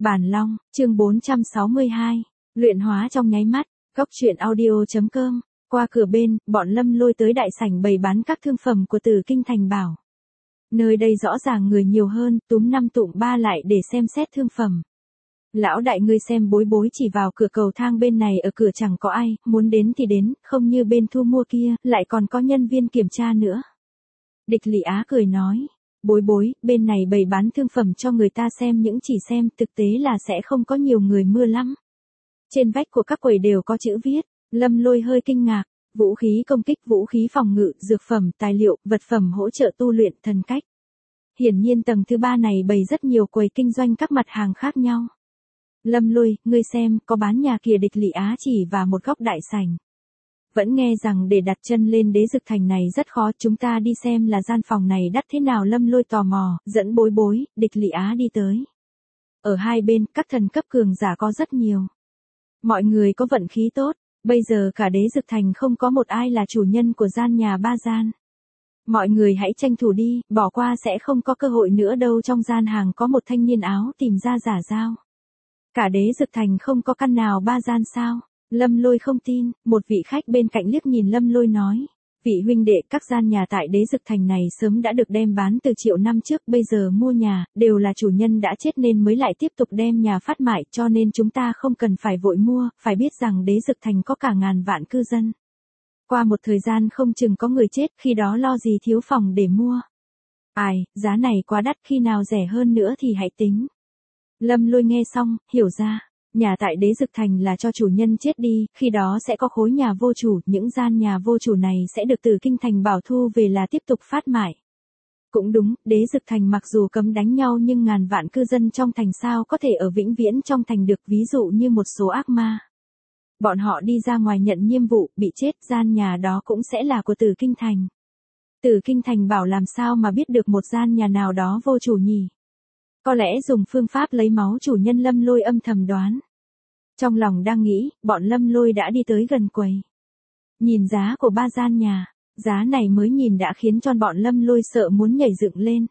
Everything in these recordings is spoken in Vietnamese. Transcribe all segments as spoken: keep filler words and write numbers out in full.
Bản Long, chương bốn trăm sáu mươi hai. Luyện hóa trong nháy mắt. Góc truyện audio.com. Qua cửa bên, bọn Lâm Lôi tới đại sảnh bày bán các thương phẩm của Tử Kinh Thành Bảo. Nơi đây rõ ràng người nhiều hơn, túm năm tụm ba lại để xem xét thương phẩm. Lão đại ngươi xem, Bối Bối chỉ vào cửa cầu thang bên này, ở cửa chẳng có ai, muốn đến thì đến, không như bên thu mua kia, lại còn có nhân viên kiểm tra nữa. Địch Lị Á cười nói. Bối Bối, bên này bày bán thương phẩm cho người ta xem, những chỉ xem, thực tế là sẽ không có nhiều người mua lắm. Trên vách của các quầy đều có chữ viết. Lâm Lôi hơi kinh ngạc. Vũ khí công kích, vũ khí phòng ngự, dược phẩm, tài liệu, vật phẩm hỗ trợ tu luyện, thần cách. Hiển nhiên tầng thứ ba này bày rất nhiều quầy kinh doanh các mặt hàng khác nhau. Lâm Lôi, ngươi xem, có bán nhà kìa. Địch Lị Á chỉ vào một góc đại sảnh. Vẫn nghe rằng để đặt chân lên Đế Dực Thành này rất khó, chúng ta đi xem là gian phòng này đắt thế nào. Lâm Lôi tò mò, dẫn Bối Bối, Địch Lị Á đi tới. Ở hai bên, các thần cấp cường giả có rất nhiều. Mọi người có vận khí tốt, bây giờ cả Đế Dực Thành không có một ai là chủ nhân của gian nhà ba gian. Mọi người hãy tranh thủ đi, bỏ qua sẽ không có cơ hội nữa đâu. Trong gian hàng có một thanh niên áo tìm ra giả dao. Cả Đế Dực Thành không có căn nào ba gian sao? Lâm Lôi không tin, một vị khách bên cạnh liếc nhìn Lâm Lôi nói. Vị huynh đệ, các gian nhà tại Đế Dực Thành này sớm đã được đem bán từ triệu năm trước, bây giờ mua nhà, đều là chủ nhân đã chết nên mới lại tiếp tục đem nhà phát mại, cho nên chúng ta không cần phải vội mua, phải biết rằng Đế Dực Thành có cả ngàn vạn cư dân. Qua một thời gian không chừng có người chết, khi đó lo gì thiếu phòng để mua. Ai, giá này quá đắt, khi nào rẻ hơn nữa thì hãy tính. Lâm Lôi nghe xong, hiểu ra. Nhà tại Đế Dực Thành là cho chủ nhân chết đi, khi đó sẽ có khối nhà vô chủ, những gian nhà vô chủ này sẽ được Tử Kinh Thành Bảo thu về là tiếp tục phát mại. Cũng đúng, Đế Dực Thành mặc dù cấm đánh nhau nhưng ngàn vạn cư dân trong thành sao có thể ở vĩnh viễn trong thành được, ví dụ như một số ác ma. Bọn họ đi ra ngoài nhận nhiệm vụ, bị chết, gian nhà đó cũng sẽ là của Tử Kinh Thành. Tử Kinh Thành Bảo làm sao mà biết được một gian nhà nào đó vô chủ nhỉ? Có lẽ dùng phương pháp lấy máu chủ nhân. Lâm Lôi âm thầm đoán. Trong lòng đang nghĩ, bọn Lâm Lôi đã đi tới gần quầy. Nhìn giá của ba gian nhà, giá này mới nhìn đã khiến cho bọn Lâm Lôi sợ muốn nhảy dựng lên.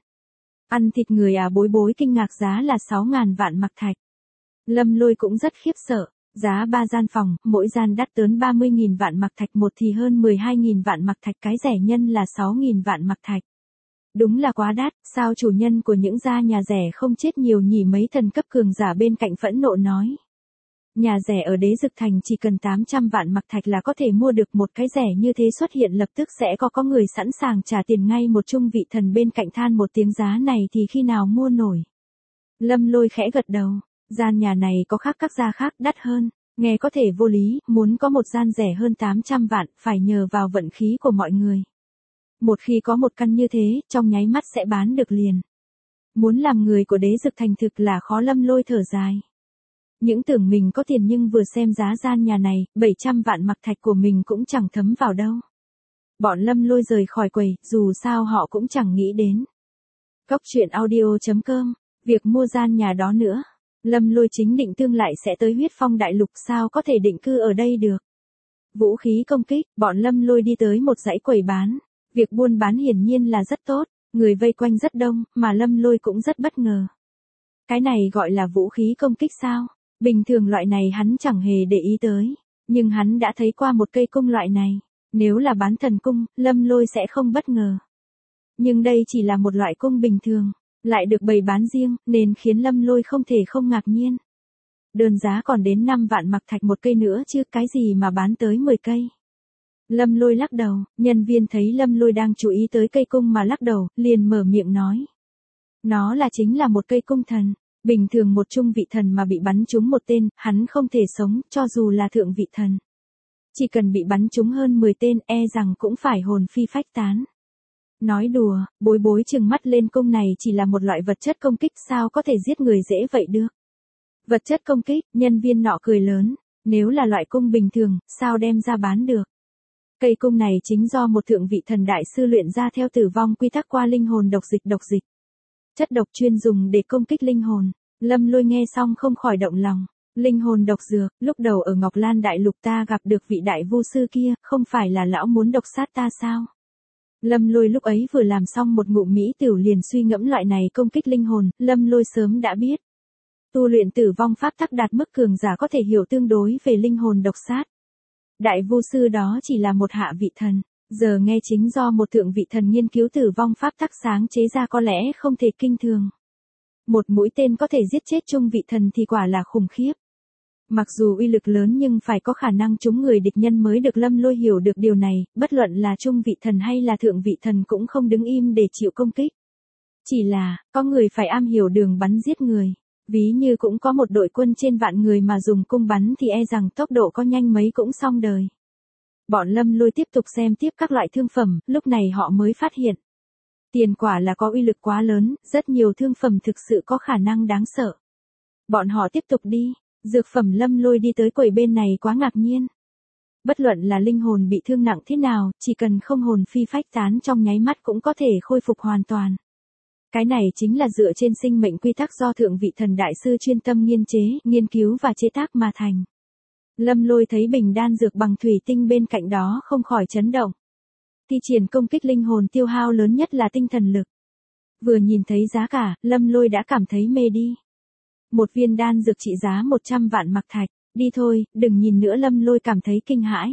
Ăn thịt người à? Bối Bối kinh ngạc, giá là sáu ngàn vạn mặc thạch. Lâm Lôi cũng rất khiếp sợ, giá ba gian phòng, mỗi gian đắt tới ba mươi nghìn vạn mặc thạch, một thì hơn mười hai nghìn vạn mặc thạch, cái rẻ nhân là sáu nghìn vạn mặc thạch. Đúng là quá đắt, sao chủ nhân của những gia nhà rẻ không chết nhiều nhỉ? Mấy thần cấp cường giả bên cạnh phẫn nộ nói. Nhà rẻ ở Đế Dực Thành chỉ cần tám trăm vạn mặc thạch là có thể mua được, một cái rẻ như thế xuất hiện lập tức sẽ có có người sẵn sàng trả tiền ngay. Một trung vị thần bên cạnh than một tiếng, giá này thì khi nào mua nổi. Lâm Lôi khẽ gật đầu, gian nhà này có khác các gia khác đắt hơn, nghe có thể vô lý, muốn có một gian rẻ hơn tám trăm vạn, phải nhờ vào vận khí của mọi người. Một khi có một căn như thế, trong nháy mắt sẽ bán được liền. Muốn làm người của Đế Dực Thành thực là khó. Lâm Lôi thở dài. Những tưởng mình có tiền nhưng vừa xem giá gian nhà này, bảy trăm vạn mặc thạch của mình cũng chẳng thấm vào đâu. Bọn Lâm Lôi rời khỏi quầy, dù sao họ cũng chẳng nghĩ đến. Góc truyện audio.com. Việc mua gian nhà đó nữa. Lâm Lôi chính định tương lại sẽ tới Huyết Phong Đại Lục, sao có thể định cư ở đây được. Vũ khí công kích, bọn Lâm Lôi đi tới một dãy quầy bán. Việc buôn bán hiển nhiên là rất tốt, người vây quanh rất đông, mà Lâm Lôi cũng rất bất ngờ. Cái này gọi là vũ khí công kích sao? Bình thường loại này hắn chẳng hề để ý tới, nhưng hắn đã thấy qua một cây cung loại này. Nếu là bán thần cung, Lâm Lôi sẽ không bất ngờ. Nhưng đây chỉ là một loại cung bình thường, lại được bày bán riêng, nên khiến Lâm Lôi không thể không ngạc nhiên. Đơn giá còn đến năm vạn mặc thạch một cây nữa chứ, cái gì mà bán tới mười cây. Lâm Lôi lắc đầu, nhân viên thấy Lâm Lôi đang chú ý tới cây cung mà lắc đầu, liền mở miệng nói. Nó là chính là một cây cung thần, bình thường một trung vị thần mà bị bắn trúng một tên, hắn không thể sống, cho dù là thượng vị thần. Chỉ cần bị bắn trúng hơn mười tên, e rằng cũng phải hồn phi phách tán. Nói đùa, Bối Bối trừng mắt lên, cung này chỉ là một loại vật chất công kích, sao có thể giết người dễ vậy được. Vật chất công kích, nhân viên nọ cười lớn, nếu là loại cung bình thường, sao đem ra bán được. Cây cung này chính do một thượng vị thần đại sư luyện ra theo tử vong quy tắc qua linh hồn độc dịch độc dịch. Chất độc chuyên dùng để công kích linh hồn. Lâm Lôi nghe xong không khỏi động lòng. Linh hồn độc dược, lúc đầu ở Ngọc Lan Đại Lục ta gặp được vị đại vu sư kia, không phải là lão muốn độc sát ta sao? Lâm Lôi lúc ấy vừa làm xong một ngụm mỹ tửu liền suy ngẫm loại này công kích linh hồn, Lâm Lôi sớm đã biết. Tu luyện tử vong pháp tắc đạt mức cường giả có thể hiểu tương đối về linh hồn độc sát. Đại vu sư đó chỉ là một hạ vị thần, giờ nghe chính do một thượng vị thần nghiên cứu tử vong pháp tắc sáng chế ra có lẽ không thể kinh thường. Một mũi tên có thể giết chết trung vị thần thì quả là khủng khiếp. Mặc dù uy lực lớn nhưng phải có khả năng trúng người địch nhân mới được Lâm Lôi hiểu được điều này, bất luận là trung vị thần hay là thượng vị thần cũng không đứng im để chịu công kích. Chỉ là, có người phải am hiểu đường bắn giết người. Ví như cũng có một đội quân trên vạn người mà dùng cung bắn thì e rằng tốc độ có nhanh mấy cũng xong đời. Bọn Lâm Lôi tiếp tục xem tiếp các loại thương phẩm, lúc này họ mới phát hiện. Tiền quả là có uy lực quá lớn, rất nhiều thương phẩm thực sự có khả năng đáng sợ. Bọn họ tiếp tục đi, dược phẩm Lâm Lôi đi tới quầy bên này quá ngạc nhiên. Bất luận là linh hồn bị thương nặng thế nào, chỉ cần không hồn phi phách tán trong nháy mắt cũng có thể khôi phục hoàn toàn. Cái này chính là dựa trên sinh mệnh quy tắc do thượng vị thần đại sư chuyên tâm nghiên chế, nghiên cứu và chế tác mà thành. Lâm Lôi thấy bình đan dược bằng thủy tinh bên cạnh đó không khỏi chấn động. Thi triển công kích linh hồn tiêu hao lớn nhất là tinh thần lực. Vừa nhìn thấy giá cả, Lâm Lôi đã cảm thấy mê đi. Một viên đan dược trị giá một trăm vạn mặc thạch, đi thôi, đừng nhìn nữa. Lâm Lôi cảm thấy kinh hãi.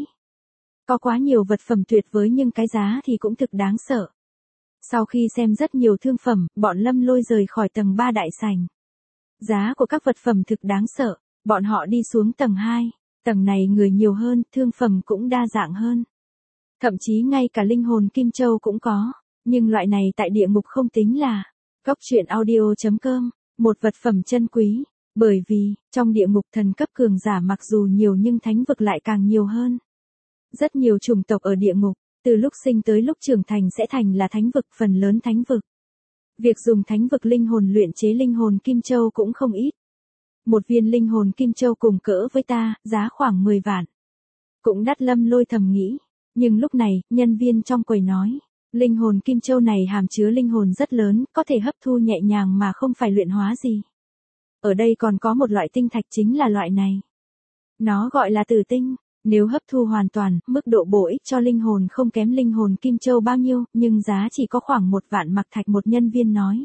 Có quá nhiều vật phẩm tuyệt vời nhưng cái giá thì cũng thực đáng sợ. Sau khi xem rất nhiều thương phẩm, bọn Lâm Lôi rời khỏi tầng ba đại sảnh. Giá của các vật phẩm thực đáng sợ, bọn họ đi xuống tầng hai, tầng này người nhiều hơn, thương phẩm cũng đa dạng hơn. Thậm chí ngay cả linh hồn kim châu cũng có, nhưng loại này tại địa ngục không tính là. Cốc truyện audio chấm com, một vật phẩm chân quý, bởi vì, trong địa ngục thần cấp cường giả mặc dù nhiều nhưng thánh vực lại càng nhiều hơn. Rất nhiều chủng tộc ở địa ngục, từ lúc sinh tới lúc trưởng thành sẽ thành là thánh vực, phần lớn thánh vực. Việc dùng thánh vực linh hồn luyện chế linh hồn kim châu cũng không ít. Một viên linh hồn kim châu cùng cỡ với ta, giá khoảng mười vạn. Cũng đắt. Lâm Lôi thầm nghĩ. Nhưng lúc này, nhân viên trong quầy nói, linh hồn kim châu này hàm chứa linh hồn rất lớn, có thể hấp thu nhẹ nhàng mà không phải luyện hóa gì. Ở đây còn có một loại tinh thạch chính là loại này. Nó gọi là tử tinh. Nếu hấp thu hoàn toàn, mức độ bổ ích cho linh hồn không kém linh hồn kim châu bao nhiêu, nhưng giá chỉ có khoảng một vạn mặc thạch, một nhân viên nói.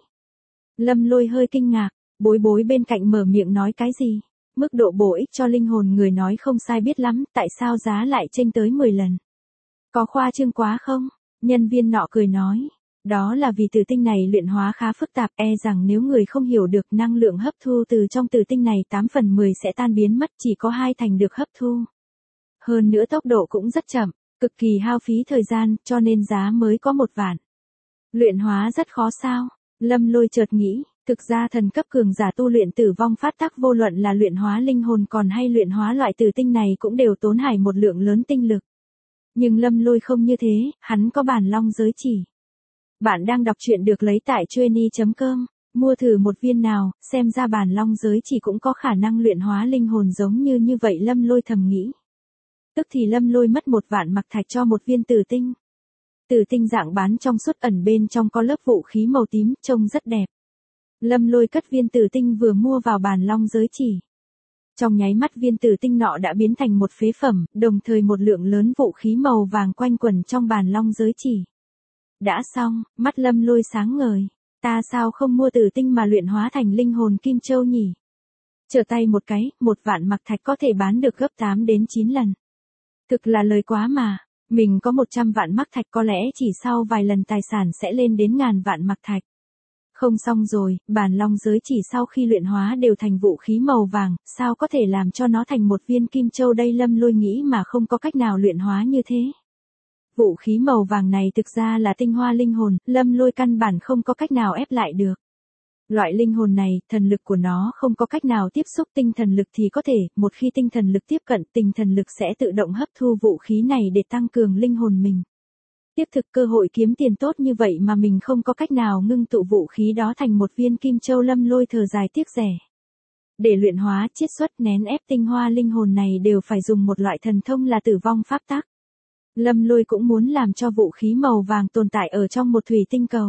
Lâm Lôi hơi kinh ngạc, bối bối bên cạnh mở miệng nói cái gì? Mức độ bổ ích cho linh hồn người nói không sai biết lắm, tại sao giá lại chênh tới mười lần? Có khoa trương quá không? Nhân viên nọ cười nói. Đó là vì tử tinh này luyện hóa khá phức tạp, e rằng nếu người không hiểu được năng lượng hấp thu từ trong tử tinh này tám phần mười sẽ tan biến mất, chỉ có hai thành được hấp thu. Hơn nữa tốc độ cũng rất chậm, cực kỳ hao phí thời gian, cho nên giá mới có một vạn. Luyện hóa rất khó sao? Lâm Lôi chợt nghĩ, thực ra thần cấp cường giả tu luyện tử vong pháp tắc vô luận là luyện hóa linh hồn còn hay luyện hóa loại tử tinh này cũng đều tốn hại một lượng lớn tinh lực. Nhưng Lâm Lôi không như thế, hắn có bản long giới chỉ. Bạn đang đọc truyện được lấy tại chueny chấm com, mua thử một viên nào, xem ra bản long giới chỉ cũng có khả năng luyện hóa linh hồn giống như như vậy. Lâm Lôi thầm nghĩ. Tức thì Lâm Lôi mất một vạn mặc thạch cho một viên tử tinh. Tử tinh dạng bán trong suốt, ẩn bên trong có lớp vũ khí màu tím, trông rất đẹp. Lâm Lôi cất viên tử tinh vừa mua vào bàn long giới chỉ. Trong nháy mắt viên tử tinh nọ đã biến thành một phế phẩm, đồng thời một lượng lớn vũ khí màu vàng quanh quẩn trong bàn long giới chỉ. Đã xong, mắt Lâm Lôi sáng ngời. Ta sao không mua tử tinh mà luyện hóa thành linh hồn kim châu nhỉ? Trở tay một cái, một vạn mặc thạch có thể bán được gấp tám đến chín lần. Thực là lời quá mà, mình có một trăm vạn mặc thạch có lẽ chỉ sau vài lần tài sản sẽ lên đến ngàn vạn mặc thạch. Không xong rồi, bàn long giới chỉ sau khi luyện hóa đều thành vũ khí màu vàng, sao có thể làm cho nó thành một viên kim châu đây? Lâm Lôi nghĩ mà không có cách nào luyện hóa như thế. Vũ khí màu vàng này thực ra là tinh hoa linh hồn, Lâm Lôi căn bản không có cách nào ép lại được. Loại linh hồn này, thần lực của nó không có cách nào tiếp xúc tinh thần lực thì có thể, một khi tinh thần lực tiếp cận, tinh thần lực sẽ tự động hấp thu vũ khí này để tăng cường linh hồn mình. Tiếp thực cơ hội kiếm tiền tốt như vậy mà mình không có cách nào ngưng tụ vũ khí đó thành một viên kim châu. Lâm Lôi thở dài tiếc rẻ. Để luyện hóa, chiết xuất, nén ép tinh hoa linh hồn này đều phải dùng một loại thần thông là tử vong pháp tắc. Lâm Lôi cũng muốn làm cho vũ khí màu vàng tồn tại ở trong một thủy tinh cầu.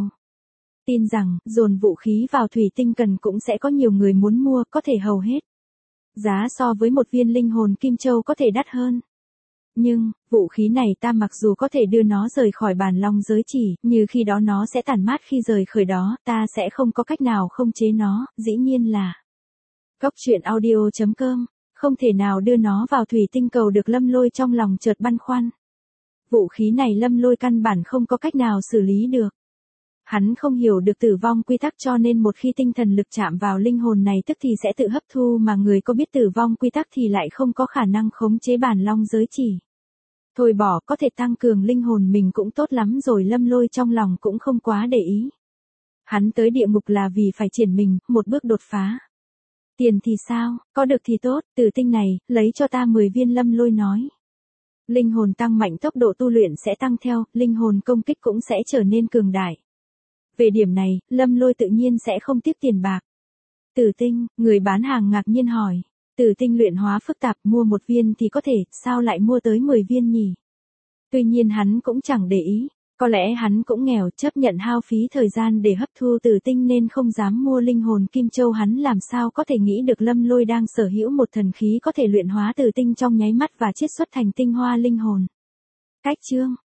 Tin rằng, dồn vũ khí vào thủy tinh cần cũng sẽ có nhiều người muốn mua, có thể hầu hết. Giá so với một viên linh hồn kim châu có thể đắt hơn. Nhưng, vũ khí này ta mặc dù có thể đưa nó rời khỏi bàn long giới chỉ, như khi đó nó sẽ tản mát khi rời khỏi đó, ta sẽ không có cách nào không chế nó, dĩ nhiên là. Cóc truyện audio chấm com, không thể nào đưa nó vào thủy tinh cầu được. Lâm Lôi trong lòng chợt băn khoăn. Vũ khí này Lâm Lôi căn bản không có cách nào xử lý được. Hắn không hiểu được tử vong quy tắc, cho nên một khi tinh thần lực chạm vào linh hồn này tức thì sẽ tự hấp thu, mà người có biết tử vong quy tắc thì lại không có khả năng khống chế bản long giới chỉ. Thôi bỏ, có thể tăng cường linh hồn mình cũng tốt lắm rồi. Lâm Lôi trong lòng cũng không quá để ý. Hắn tới địa ngục là vì phải triển mình, một bước đột phá. Tiền thì sao, có được thì tốt, tử tinh này, lấy cho ta mười viên. Lâm Lôi nói. Linh hồn tăng mạnh, tốc độ tu luyện sẽ tăng theo, linh hồn công kích cũng sẽ trở nên cường đại. Về điểm này, Lâm Lôi tự nhiên sẽ không tiếc tiền bạc. Tử tinh, người bán hàng ngạc nhiên hỏi. Tử tinh luyện hóa phức tạp, mua một viên thì có thể, sao lại mua tới mười viên nhỉ? Tuy nhiên hắn cũng chẳng để ý, có lẽ hắn cũng nghèo, chấp nhận hao phí thời gian để hấp thu tử tinh nên không dám mua linh hồn kim châu. Hắn làm sao có thể nghĩ được Lâm Lôi đang sở hữu một thần khí có thể luyện hóa tử tinh trong nháy mắt và chiết xuất thành tinh hoa linh hồn. Cách chương